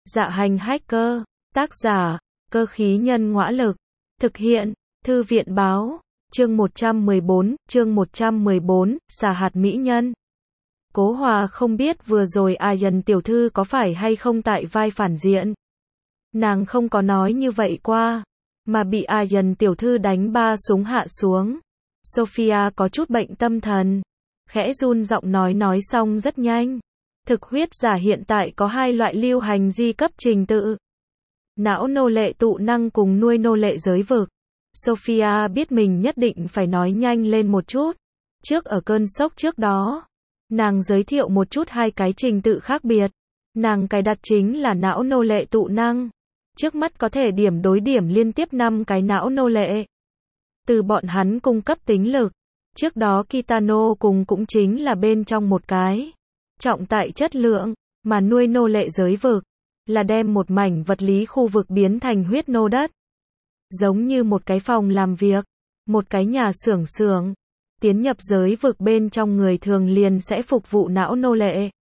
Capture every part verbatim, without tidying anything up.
Dạ hành hacker, tác giả, cơ khí nhân ngõa lực, thực hiện, thư viện báo, chương một trăm mười bốn, chương một trăm mười bốn, xà hạt mỹ nhân. Cố Hòa không biết vừa rồi Ayan tiểu thư có phải hay không tại vai phản diện. Nàng không có nói như vậy qua, mà bị Ayan tiểu thư đánh ba súng hạ xuống. Sophia có chút bệnh tâm thần, khẽ run giọng nói nói xong rất nhanh. Thực huyết giả hiện tại có hai loại lưu hành di cấp trình tự. Não nô lệ tụ năng cùng nuôi nô lệ giới vực. Sophia biết mình nhất định phải nói nhanh lên một chút. Trước ở cơn sốc trước đó, nàng giới thiệu một chút hai cái trình tự khác biệt. Nàng cài đặt chính là não nô lệ tụ năng. Trước mắt có thể điểm đối điểm liên tiếp năm cái não nô lệ. Từ bọn hắn cung cấp tính lực. Trước đó Kitano cùng cũng chính là bên trong một cái. Trọng tại chất lượng, mà nuôi nô lệ giới vực, là đem một mảnh vật lý khu vực biến thành huyết nô đất. Giống như một cái phòng làm việc, một cái nhà xưởng xưởng, tiến nhập giới vực bên trong người thường liền sẽ phục vụ não nô lệ.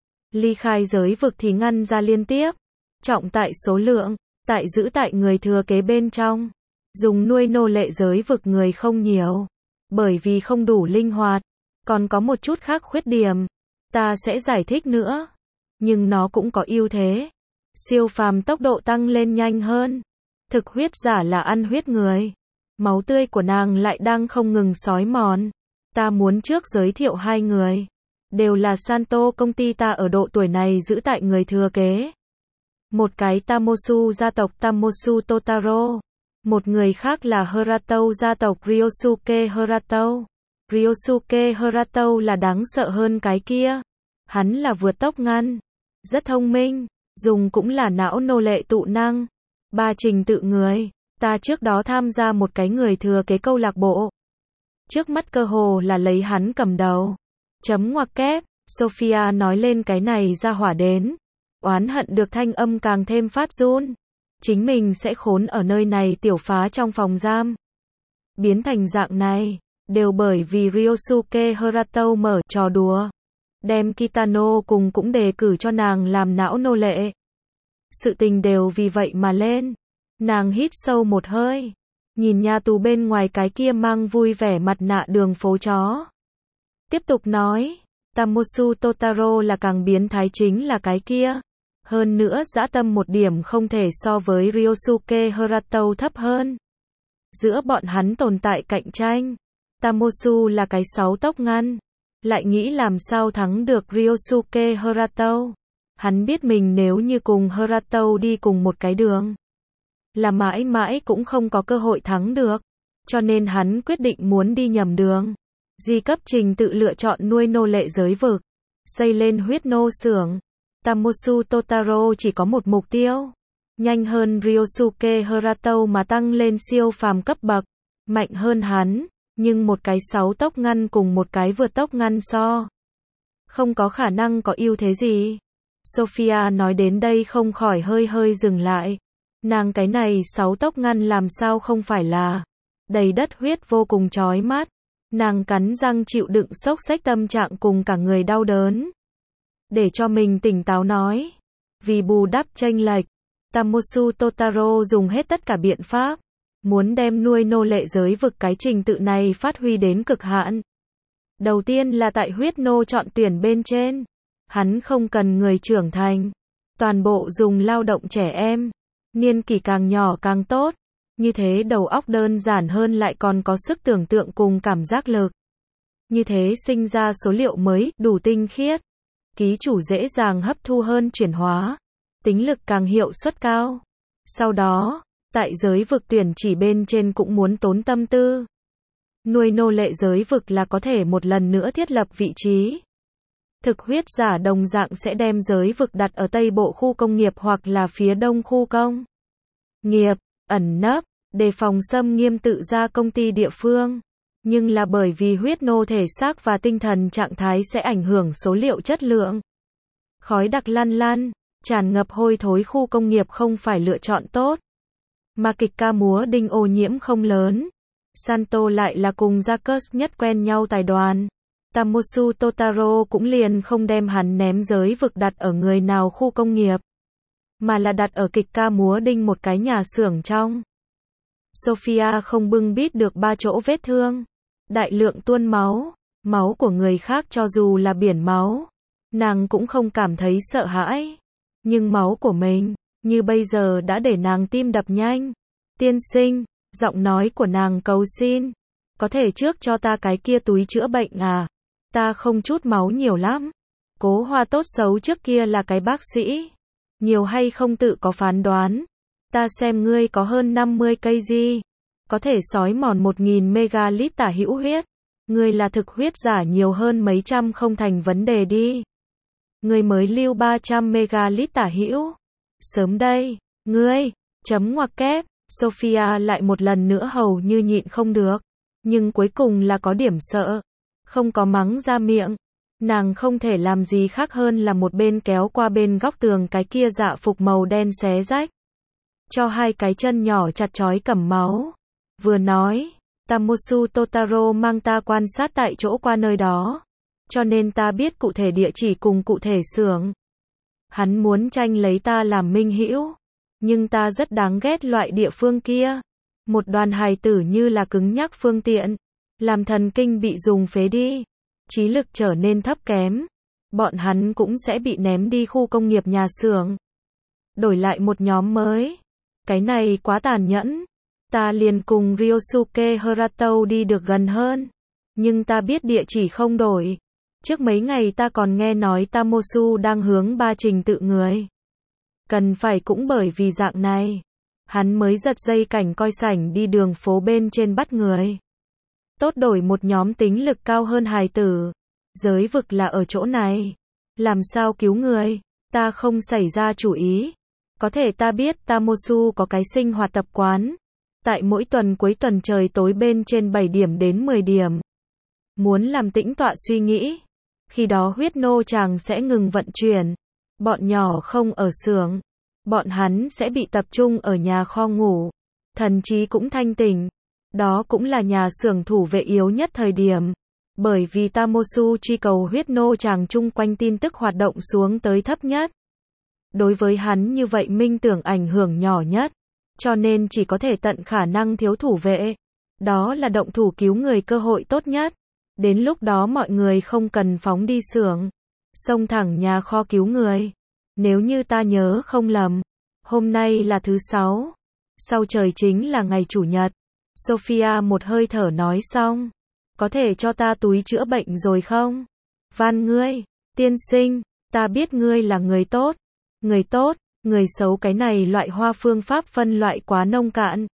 Ly khai giới vực thì ngăn ra liên tiếp, trọng tại số lượng, tại giữ tại người thừa kế bên trong. Dùng nuôi nô lệ giới vực người không nhiều, bởi vì không đủ linh hoạt, còn có một chút khác khuyết điểm. Ta sẽ giải thích nữa, nhưng nó cũng có ưu thế. Siêu phàm tốc độ tăng lên nhanh hơn. Thực huyết giả là ăn huyết người. Máu tươi của nàng lại đang không ngừng xói mòn. Ta muốn trước giới thiệu hai người. Đều là Santo công ty ta ở độ tuổi này giữ tại người thừa kế. Một cái Tamosu gia tộc Tamosu Totaro. Một người khác là Harato gia tộc Ryosuke Harato. Ryosuke Harato là đáng sợ hơn cái kia. Hắn là vượt tốc ngăn. Rất thông minh. Dùng cũng là não nô lệ tụ năng. Ba trình tự người. Ta trước đó tham gia một cái người thừa kế câu lạc bộ. Trước mắt cơ hồ là lấy hắn cầm đầu. Chấm ngoặc kép. Sophia nói lên cái này ra hỏa đến. Oán hận được thanh âm càng thêm phát run. Chính mình sẽ khốn ở nơi này tiểu phá trong phòng giam. Biến thành dạng này. Đều bởi vì Ryosuke Harato mở trò đùa. Đem Kitano cùng cũng đề cử cho nàng làm não nô lệ. Sự tình đều vì vậy mà lên. Nàng hít sâu một hơi. Nhìn nhà tù bên ngoài cái kia mang vui vẻ mặt nạ đường phố chó. Tiếp tục nói. Tamosu Totaro là càng biến thái chính là cái kia. Hơn nữa dã tâm một điểm không thể so với Ryosuke Harato thấp hơn. Giữa bọn hắn tồn tại cạnh tranh. Tamosu là cái sáu tốc ngăn. Lại nghĩ làm sao thắng được Ryosuke Harato. Hắn biết mình nếu như cùng Harato đi cùng một cái đường, là mãi mãi cũng không có cơ hội thắng được. Cho nên hắn quyết định muốn đi nhầm đường. Di cấp trình tự lựa chọn nuôi nô lệ giới vực. Xây lên huyết nô xưởng. Tamosu Totaro chỉ có một mục tiêu. Nhanh hơn Ryosuke Harato mà tăng lên siêu phàm cấp bậc. Mạnh hơn hắn. Nhưng một cái sáu tốc ngăn cùng một cái vượt tốc ngăn so. Không có khả năng có ưu thế gì. Sophia nói đến đây không khỏi hơi hơi dừng lại. Nàng cái này sáu tốc ngăn làm sao không phải là. Đầy đất huyết vô cùng chói mắt. Nàng cắn răng chịu đựng sốc xách tâm trạng cùng cả người đau đớn. Để cho mình tỉnh táo nói. Vì bù đắp chênh lệch. Tamosu Totaro dùng hết tất cả biện pháp. Muốn đem nuôi nô lệ giới vực cái trình tự này phát huy đến cực hạn. Đầu tiên là tại huyết nô chọn tuyển bên trên. Hắn không cần người trưởng thành. Toàn bộ dùng lao động trẻ em. Niên kỷ càng nhỏ càng tốt. Như thế đầu óc đơn giản hơn lại còn có sức tưởng tượng cùng cảm giác lực. Như thế sinh ra số liệu mới, đủ tinh khiết. Ký chủ dễ dàng hấp thu hơn chuyển hóa. Tính lực càng hiệu suất cao. Sau đó, tại giới vực tuyển chỉ bên trên cũng muốn tốn tâm tư. Nuôi nô lệ giới vực là có thể một lần nữa thiết lập vị trí. Thực huyết giả đồng dạng sẽ đem giới vực đặt ở tây bộ khu công nghiệp hoặc là phía đông khu công nghiệp, ẩn nấp, đề phòng xâm nghiêm tự ra công ty địa phương. Nhưng là bởi vì huyết nô thể xác và tinh thần trạng thái sẽ ảnh hưởng số liệu chất lượng. Khói đặc lăn lăn, tràn ngập hôi thối khu công nghiệp không phải lựa chọn tốt. Mà kịch ca múa đinh ô nhiễm không lớn. Santo lại là cùng Jacques nhất quen nhau tài đoàn. Tamosu Totaro cũng liền không đem hắn ném giới vực đặt ở người nào khu công nghiệp. mà là đặt ở kịch ca múa đinh một cái nhà xưởng trong. Sophia không bưng bít được ba chỗ vết thương. Đại lượng tuôn máu. Máu của người khác cho dù là biển máu. Nàng cũng không cảm thấy sợ hãi. Nhưng máu của mình, như bây giờ đã để nàng tim đập nhanh. Tiên sinh, giọng nói của nàng cầu xin. Có thể trước cho ta cái kia túi chữa bệnh à? Ta không chút máu nhiều lắm. Cố Hoa tốt xấu trước kia là cái bác sĩ. Nhiều hay không tự có phán đoán. Ta xem ngươi có hơn năm mươi cây gì. Có thể sói mòn một nghìn megalit tả hữu huyết. Ngươi là thực huyết giả nhiều hơn mấy trăm không thành vấn đề đi. Ngươi mới lưu ba trăm megalit tả hữu. Sớm đây, ngươi, chấm ngoặc kép, Sophia lại một lần nữa hầu như nhịn không được. Nhưng cuối cùng là có điểm sợ. Không có mắng ra miệng. Nàng không thể làm gì khác hơn là một bên kéo qua bên góc tường cái kia dạ phục màu đen xé rách. Cho hai cái chân nhỏ chặt chói cầm máu. Vừa nói, Tamosu Totaro mang ta quan sát tại chỗ qua nơi đó. Cho nên ta biết cụ thể địa chỉ cùng cụ thể xưởng. Hắn muốn tranh lấy ta làm minh hữu. Nhưng ta rất đáng ghét loại địa phương kia. Một đoàn hài tử như là cứng nhắc phương tiện. Làm thần kinh bị dùng phế đi. Trí lực trở nên thấp kém. Bọn hắn cũng sẽ bị ném đi khu công nghiệp nhà xưởng. Đổi lại một nhóm mới. Cái này quá tàn nhẫn. Ta liền cùng Ryosuke Harato đi được gần hơn. Nhưng ta biết địa chỉ không đổi. Trước mấy ngày ta còn nghe nói Tamosu đang hướng ba trình tự người. Cần phải cũng bởi vì dạng này. Hắn mới giật dây cảnh coi sảnh đi đường phố bên trên bắt người. Tốt đổi một nhóm tính lực cao hơn hài tử. Giới vực là ở chỗ này. Làm sao cứu người? Ta không xảy ra chủ ý. Có thể ta biết Tamosu có cái sinh hoạt tập quán. Tại mỗi tuần cuối tuần trời tối bên trên bảy điểm đến mười điểm. Muốn làm tĩnh tọa suy nghĩ. Khi đó huyết nô chàng sẽ ngừng vận chuyển. Bọn nhỏ không ở xưởng. Bọn hắn sẽ bị tập trung ở nhà kho ngủ. Thần trí cũng thanh tỉnh. Đó cũng là nhà xưởng thủ vệ yếu nhất thời điểm. Bởi vì Tamosu truy cầu huyết nô chàng chung quanh tin tức hoạt động xuống tới thấp nhất. Đối với hắn như vậy minh tưởng ảnh hưởng nhỏ nhất. Cho nên chỉ có thể tận khả năng thiếu thủ vệ. Đó là động thủ cứu người cơ hội tốt nhất. Đến lúc đó mọi người không cần phóng đi xưởng. Xông thẳng nhà kho cứu người. Nếu như ta nhớ không lầm. Hôm nay là thứ sáu. Sau trời chính là ngày chủ nhật. Sophia một hơi thở nói xong. Có thể cho ta túi chữa bệnh rồi không? Van ngươi, tiên sinh, ta biết ngươi là người tốt. Người tốt, người xấu cái này loại hoa phương pháp phân loại quá nông cạn.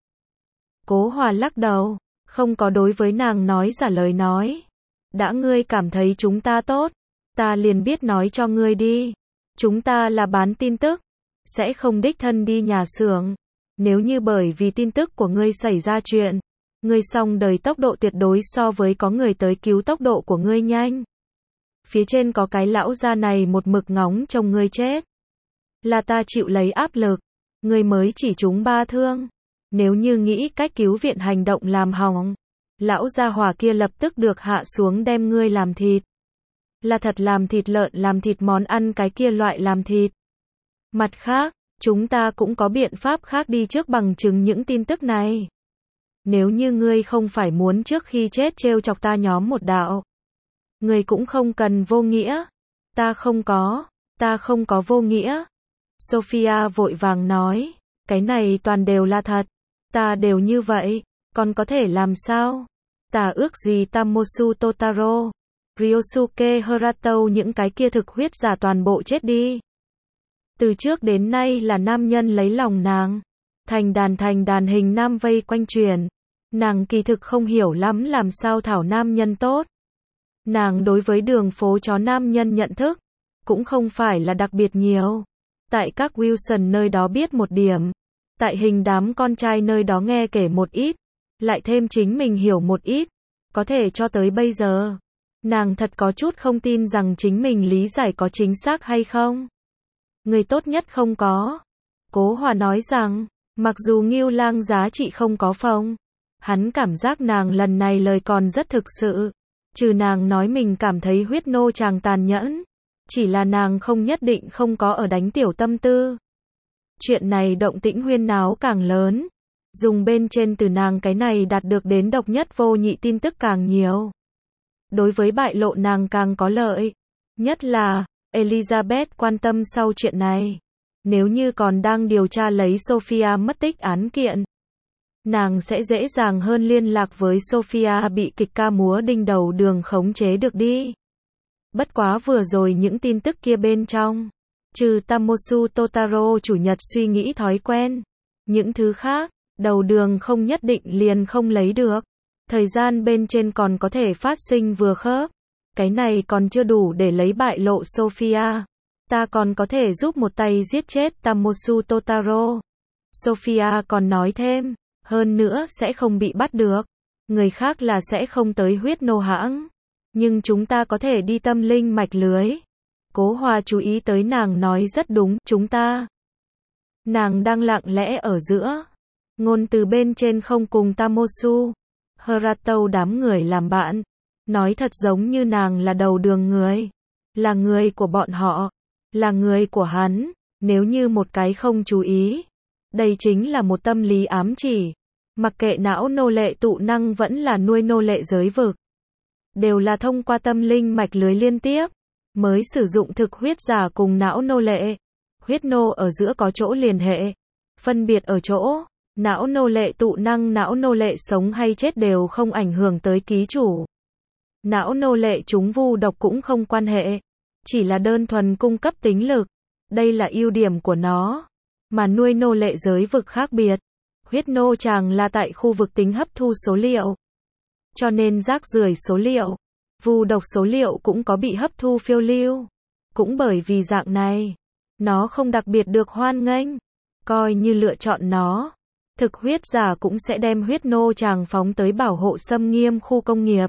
Cố Hòa lắc đầu, không có đối với nàng nói giả lời nói. Đã ngươi cảm thấy chúng ta tốt, ta liền biết nói cho ngươi đi. Chúng ta là bán tin tức, sẽ không đích thân đi nhà xưởng. Nếu như bởi vì tin tức của ngươi xảy ra chuyện, ngươi xong đời tốc độ tuyệt đối so với có người tới cứu tốc độ của ngươi nhanh. Phía trên có cái lão gia này một mực ngóng trông ngươi chết. Là ta chịu lấy áp lực, ngươi mới chỉ trúng ba thương. Nếu như nghĩ cách cứu viện hành động làm hỏng, lão gia hỏa kia lập tức được hạ xuống đem ngươi làm thịt. Là thật làm thịt lợn làm thịt món ăn cái kia loại làm thịt. Mặt khác, chúng ta cũng có biện pháp khác đi trước bằng chứng những tin tức này. Nếu như ngươi không phải muốn trước khi chết trêu chọc ta nhóm một đạo. Ngươi cũng không cần vô nghĩa. Ta không có, ta không có vô nghĩa. Sophia vội vàng nói, cái này toàn đều là thật. Ta đều như vậy, còn có thể làm sao? Ta ước gì Tamosu Totaro, Ryosuke Harato những cái kia thực huyết giả toàn bộ chết đi. Từ trước đến nay là nam nhân lấy lòng nàng. Thành đàn thành đàn hình nam vây quanh truyền. Nàng kỳ thực không hiểu lắm làm sao thảo nam nhân tốt. Nàng đối với đường phố chó nam nhân nhận thức, cũng không phải là đặc biệt nhiều. Tại các Wilson nơi đó biết một điểm. Tại hình đám con trai nơi đó nghe kể một ít. Lại thêm chính mình hiểu một ít. Có thể cho tới bây giờ. Nàng thật có chút không tin rằng chính mình lý giải có chính xác hay không. Người tốt nhất không có. Cố Hòa nói rằng, mặc dù Ngưu Lang giá trị không có phòng. Hắn cảm giác nàng lần này lời còn rất thực sự. Trừ nàng nói mình cảm thấy huyết nô chàng tàn nhẫn. Chỉ là nàng không nhất định không có ở đánh tiểu tâm tư. Chuyện này động tĩnh huyên náo càng lớn. Dùng bên trên từ nàng cái này đạt được đến độc nhất vô nhị tin tức càng nhiều. Đối với bại lộ nàng càng có lợi. Nhất là, Elizabeth quan tâm sau chuyện này. Nếu như còn đang điều tra lấy Sophia mất tích án kiện, nàng sẽ dễ dàng hơn liên lạc với Sophia bị kịch ca múa đinh đầu đường khống chế được đi. Bất quá vừa rồi những tin tức kia bên trong, trừ Tamosu Totaro chủ nhật suy nghĩ thói quen, những thứ khác, đầu đường không nhất định liền không lấy được. Thời gian bên trên còn có thể phát sinh vừa khớp. Cái này còn chưa đủ để lấy bại lộ Sophia. Ta còn có thể giúp một tay giết chết Tamosu Totaro. Sophia còn nói thêm, hơn nữa sẽ không bị bắt được. Người khác là sẽ không tới huyết nô hãng. Nhưng chúng ta có thể đi tâm linh mạch lưới. Cố Hòa chú ý tới nàng nói rất đúng, chúng ta. Nàng đang lặng lẽ ở giữa. Ngôn từ bên trên không cùng Tamosu Harato đám người làm bạn. Nói thật giống như nàng là đầu đường người. Là người của bọn họ. Là người của hắn. Nếu như một cái không chú ý. Đây chính là một tâm lý ám chỉ. Mặc kệ não nô lệ tụ năng vẫn là nuôi nô lệ giới vực. Đều là thông qua tâm linh mạch lưới liên tiếp. Mới sử dụng thực huyết giả cùng não nô lệ. Huyết nô ở giữa có chỗ liền hệ. Phân biệt ở chỗ. Não nô lệ tụ năng não nô lệ sống hay chết đều không ảnh hưởng tới ký chủ. Não nô lệ chúng vu độc cũng không quan hệ. Chỉ là đơn thuần cung cấp tính lực. Đây là ưu điểm của nó. Mà nuôi nô lệ giới vực khác biệt. Huyết nô chàng là tại khu vực tính hấp thu số liệu. Cho nên rác rưởi số liệu. Vu độc số liệu cũng có bị hấp thu phiêu lưu. Cũng bởi vì dạng này. Nó không đặc biệt được hoan nghênh. Coi như lựa chọn nó. Thực huyết giả cũng sẽ đem huyết nô chàng phóng tới bảo hộ xâm nghiêm khu công nghiệp.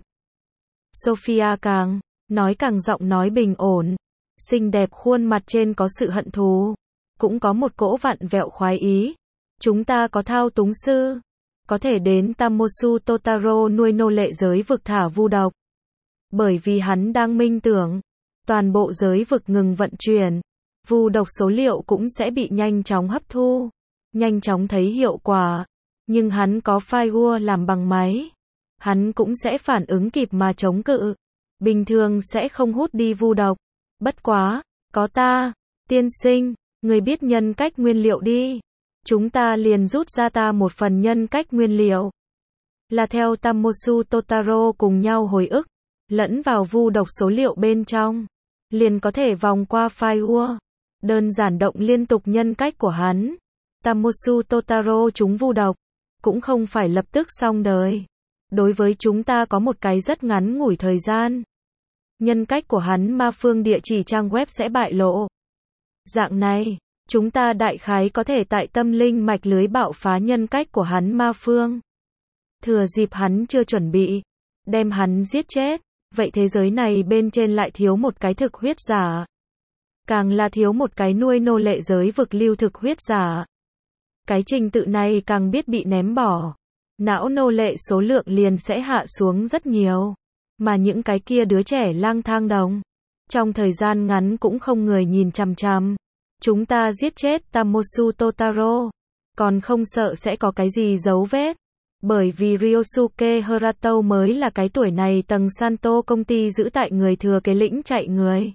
Sophia càng nói càng giọng nói bình ổn. Xinh đẹp khuôn mặt trên có sự hận thù. Cũng có một cỗ vặn vẹo khoái ý. Chúng ta có thao túng sư. Có thể đến Tamosu Totaro nuôi nô lệ giới vực thả vu độc. Bởi vì hắn đang minh tưởng. Toàn bộ giới vực ngừng vận chuyển. Vu độc số liệu cũng sẽ bị nhanh chóng hấp thu. Nhanh chóng thấy hiệu quả. Nhưng hắn có firewall làm bằng máy. Hắn cũng sẽ phản ứng kịp mà chống cự. Bình thường sẽ không hút đi vu độc. Bất quá, có ta, tiên sinh, người biết nhân cách nguyên liệu đi. Chúng ta liền rút ra ta một phần nhân cách nguyên liệu. Là theo Tamosu Totaro cùng nhau hồi ức. Lẫn vào vu độc số liệu bên trong. Liền có thể vòng qua firewall. Đơn giản động liên tục nhân cách của hắn. Tamosu Totaro chúng vu độc. Cũng không phải lập tức xong đời. Đối với chúng ta có một cái rất ngắn ngủi thời gian. Nhân cách của hắn ma phương địa chỉ trang web sẽ bại lộ. Dạng này, chúng ta đại khái có thể tại tâm linh mạch lưới bạo phá nhân cách của hắn ma phương. Thừa dịp hắn chưa chuẩn bị. Đem hắn giết chết. Vậy thế giới này bên trên lại thiếu một cái thực huyết giả. Càng là thiếu một cái nuôi nô lệ giới vực lưu thực huyết giả. Cái trình tự này càng biết bị ném bỏ. Não nô lệ số lượng liền sẽ hạ xuống rất nhiều. Mà những cái kia đứa trẻ lang thang đồng. Trong thời gian ngắn cũng không người nhìn chằm chằm. Chúng ta giết chết Tamosu Totaro. Còn không sợ sẽ có cái gì dấu vết. Bởi vì Ryosuke Harato mới là cái tuổi này tầng Santo công ty giữ tại người thừa kế lĩnh chạy người.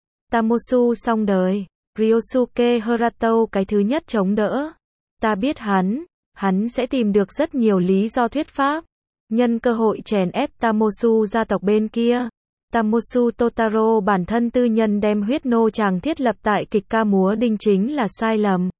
Tamosu xong đời. Ryosuke Harato cái thứ nhất chống đỡ. Ta biết hắn. Hắn sẽ tìm được rất nhiều lý do thuyết pháp. Nhân cơ hội chèn ép Tamosu gia tộc bên kia. Tamosu Totaro bản thân tư nhân đem huyết nô chàng thiết lập tại kịch ca múa đinh chính là sai lầm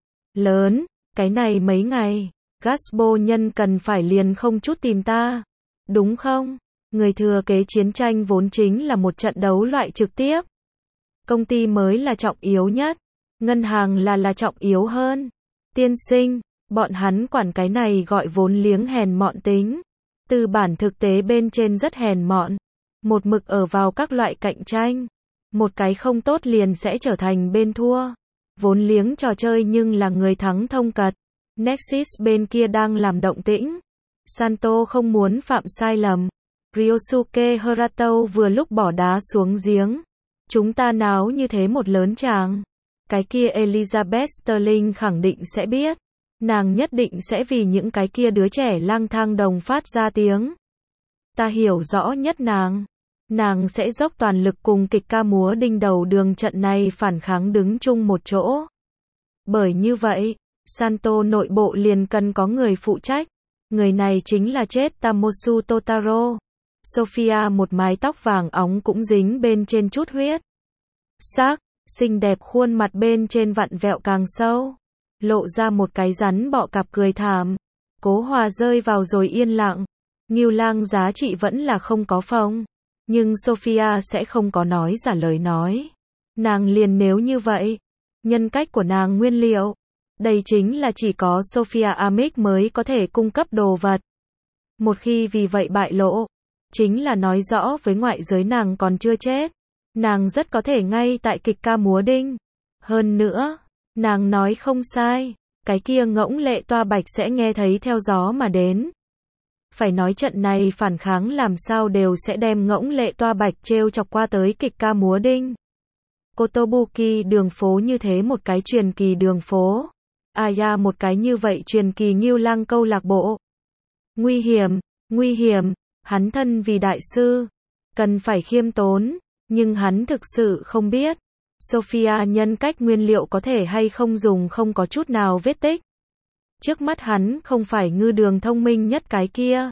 lớn. Cái này mấy ngày. Gaspo nhân cần phải liền không chút tìm ta. Đúng không? Người thừa kế chiến tranh vốn chính là một trận đấu loại trực tiếp. Công ty mới là trọng yếu nhất. Ngân hàng là là trọng yếu hơn. Tiên sinh, bọn hắn quản cái này gọi vốn liếng hèn mọn tính. Tư bản thực tế bên trên rất hèn mọn. Một mực ở vào các loại cạnh tranh. Một cái không tốt liền sẽ trở thành bên thua. Vốn liếng trò chơi nhưng là người thắng thông cật. Nexus bên kia đang làm động tĩnh. Santo không muốn phạm sai lầm. Ryosuke Harato vừa lúc bỏ đá xuống giếng. Chúng ta náo như thế một lớn tràng. Cái kia Elizabeth Sterling khẳng định sẽ biết. Nàng nhất định sẽ vì những cái kia đứa trẻ lang thang đồng phát ra tiếng. Ta hiểu rõ nhất nàng. Nàng sẽ dốc toàn lực cùng kịch ca múa đinh đầu đường trận này phản kháng đứng chung một chỗ. Bởi như vậy, Santo nội bộ liền cần có người phụ trách. Người này chính là chết Tamosu Totaro. Sophia một mái tóc vàng óng cũng dính bên trên chút huyết sắc, xinh đẹp khuôn mặt bên trên vặn vẹo càng sâu, lộ ra một cái rắn bọ cạp cười thảm. Cố Hòa rơi vào rồi yên lặng. Ngưu Lang giá trị vẫn là không có phòng, nhưng Sophia sẽ không có nói giả lời nói. Nàng liền nếu như vậy, nhân cách của nàng nguyên liệu, đây chính là chỉ có Sophia Amick mới có thể cung cấp đồ vật. Một khi vì vậy bại lộ, chính là nói rõ với ngoại giới nàng còn chưa chết. Nàng rất có thể ngay tại kịch ca múa đinh. Hơn nữa, nàng nói không sai, cái kia ngỗng lệ toa bạch sẽ nghe thấy theo gió mà đến. Phải nói trận này phản kháng làm sao đều sẽ đem ngỗng lệ toa bạch trêu chọc qua tới kịch ca múa đinh. Kotobuki đường phố như thế một cái truyền kỳ đường phố. Aya một cái như vậy truyền kỳ Ngưu Lang câu lạc bộ. Nguy hiểm, nguy hiểm, hắn thân vì đại sư, cần phải khiêm tốn, nhưng hắn thực sự không biết. Sophia nhân cách nguyên liệu có thể hay không dùng không có chút nào vết tích. Trước mắt hắn không phải ngư đường thông minh nhất cái kia.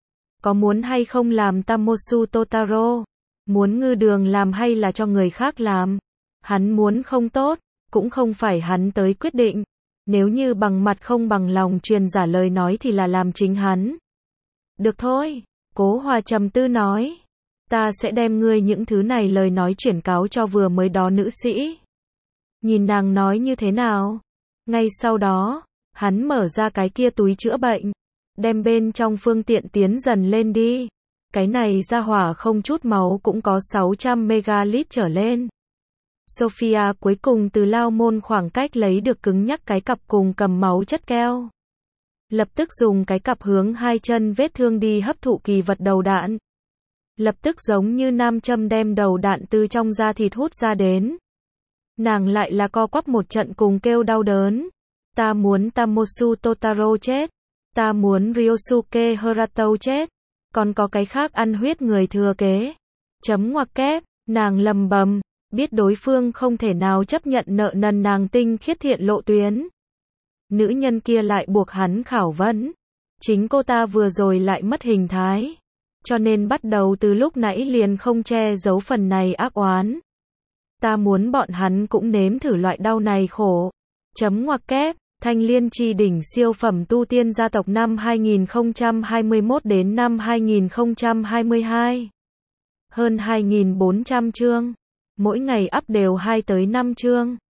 Có muốn hay không làm Tamosu Totaro? Muốn ngư đường làm hay là cho người khác làm? Hắn muốn không tốt, cũng không phải hắn tới quyết định. Nếu như bằng mặt không bằng lòng truyền giả lời nói thì là làm chính hắn. Được thôi, Cố Hòa trầm tư nói. Ta sẽ đem ngươi những thứ này lời nói chuyển cáo cho vừa mới đó nữ sĩ. Nhìn nàng nói như thế nào? Ngay sau đó, hắn mở ra cái kia túi chữa bệnh. Đem bên trong phương tiện tiến dần lên đi. Cái này ra hỏa không chút máu cũng có sáu trăm megalit trở lên. Sophia cuối cùng từ lao môn khoảng cách lấy được cứng nhắc cái cặp cùng cầm máu chất keo. Lập tức dùng cái cặp hướng hai chân vết thương đi hấp thụ kỳ vật đầu đạn. Lập tức giống như nam châm đem đầu đạn từ trong da thịt hút ra đến. Nàng lại là co quắp một trận cùng kêu đau đớn. Ta muốn Tamosu Totaro chết. Ta muốn Ryosuke Harato chết. Còn có cái khác ăn huyết người thừa kế. Chấm ngoặc kép, nàng lầm bầm, biết đối phương không thể nào chấp nhận nợ nần nàng tinh khiết thiện lộ tuyến. Nữ nhân kia lại buộc hắn khảo vấn. Chính cô ta vừa rồi lại mất hình thái. Cho nên bắt đầu từ lúc nãy liền không che giấu phần này ác oán. Ta muốn bọn hắn cũng nếm thử loại đau này khổ. Chấm ngoặc kép, Thanh Liên Chi đỉnh siêu phẩm tu tiên gia tộc năm hai nghìn không trăm hai mươi mốt đến năm hai nghìn không trăm hai mươi hai. Hơn hai nghìn bốn trăm chương. Mỗi ngày up đều hai tới năm chương.